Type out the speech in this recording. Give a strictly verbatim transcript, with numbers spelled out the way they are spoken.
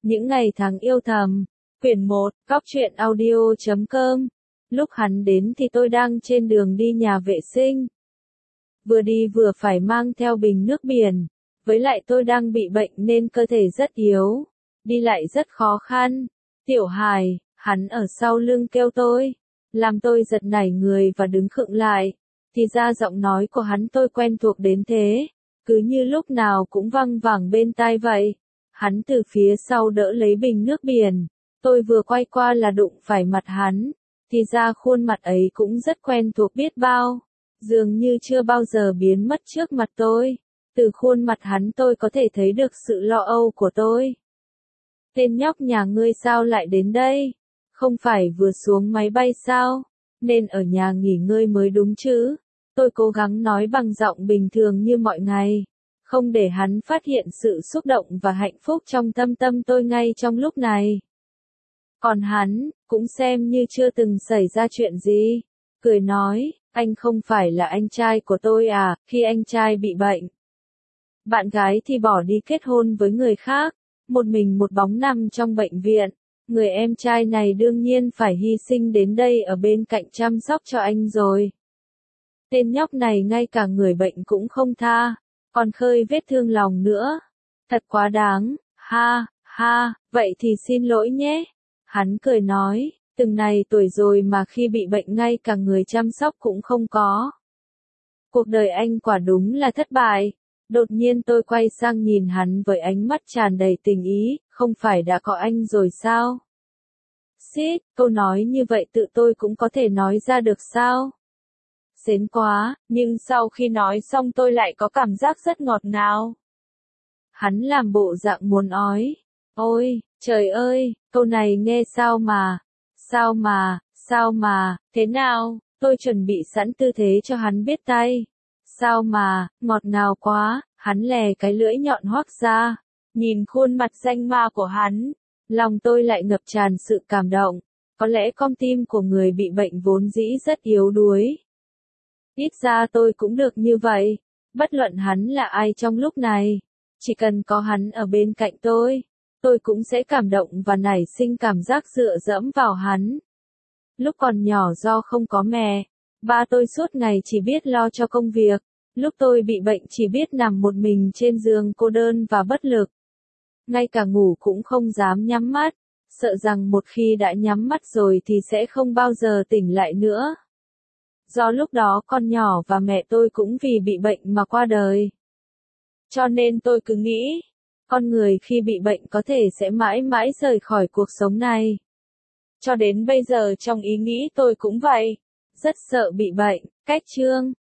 Những ngày tháng yêu thầm, quyển một, góc truyện audio chấm com. Lúc hắn đến thì tôi đang trên đường đi nhà vệ sinh. Vừa đi vừa phải mang theo bình nước biển, với lại tôi đang bị bệnh nên cơ thể rất yếu, đi lại rất khó khăn. Tiểu Hải, hắn ở sau lưng kêu tôi, làm tôi giật nảy người và đứng khựng lại. Thì ra giọng nói của hắn tôi quen thuộc đến thế, cứ như lúc nào cũng văng vẳng bên tai vậy. Hắn từ phía sau đỡ lấy bình nước biển, tôi vừa quay qua là đụng phải mặt hắn, thì ra khuôn mặt ấy cũng rất quen thuộc biết bao, dường như chưa bao giờ biến mất trước mặt tôi. Từ khuôn mặt hắn tôi có thể thấy được sự lo âu của tôi. Tên nhóc nhà ngươi sao lại đến đây? Không phải vừa xuống máy bay sao? Nên ở nhà nghỉ ngơi mới đúng chứ? Tôi cố gắng nói bằng giọng bình thường như mọi ngày, không để hắn phát hiện sự xúc động và hạnh phúc trong thâm tâm tôi ngay trong lúc này. Còn hắn, cũng xem như chưa từng xảy ra chuyện gì, cười nói, anh không phải là anh trai của tôi à, khi anh trai bị bệnh. Bạn gái thì bỏ đi kết hôn với người khác, một mình một bóng nằm trong bệnh viện, người em trai này đương nhiên phải hy sinh đến đây ở bên cạnh chăm sóc cho anh rồi. Tên nhóc này ngay cả người bệnh cũng không tha, còn khơi vết thương lòng nữa. Thật quá đáng, ha, ha, vậy thì xin lỗi nhé. Hắn cười nói, từng này tuổi rồi mà khi bị bệnh ngay cả người chăm sóc cũng không có. Cuộc đời anh quả đúng là thất bại. Đột nhiên tôi quay sang nhìn hắn với ánh mắt tràn đầy tình ý, không phải đã có anh rồi sao? Xít, câu nói như vậy tự tôi cũng có thể nói ra được sao? Xến quá, nhưng sau khi nói xong tôi lại có cảm giác rất ngọt ngào. Hắn làm bộ dạng muốn ói. Ôi, trời ơi, câu này nghe sao mà, sao mà, sao mà, thế nào, tôi chuẩn bị sẵn tư thế cho hắn biết tay. Sao mà, ngọt ngào quá, hắn lè cái lưỡi nhọn hoắc ra, nhìn khuôn mặt danh ma của hắn, lòng tôi lại ngập tràn sự cảm động. Có lẽ con tim của người bị bệnh vốn dĩ rất yếu đuối. Ít ra tôi cũng được như vậy, bất luận hắn là ai trong lúc này, chỉ cần có hắn ở bên cạnh tôi, tôi cũng sẽ cảm động và nảy sinh cảm giác dựa dẫm vào hắn. Lúc còn nhỏ do không có mẹ, ba tôi suốt ngày chỉ biết lo cho công việc, lúc tôi bị bệnh chỉ biết nằm một mình trên giường cô đơn và bất lực. Ngay cả ngủ cũng không dám nhắm mắt, sợ rằng một khi đã nhắm mắt rồi thì sẽ không bao giờ tỉnh lại nữa. Do lúc đó con nhỏ và mẹ tôi cũng vì bị bệnh mà qua đời. Cho nên tôi cứ nghĩ, con người khi bị bệnh có thể sẽ mãi mãi rời khỏi cuộc sống này. Cho đến bây giờ trong ý nghĩ tôi cũng vậy, rất sợ bị bệnh. Cách chương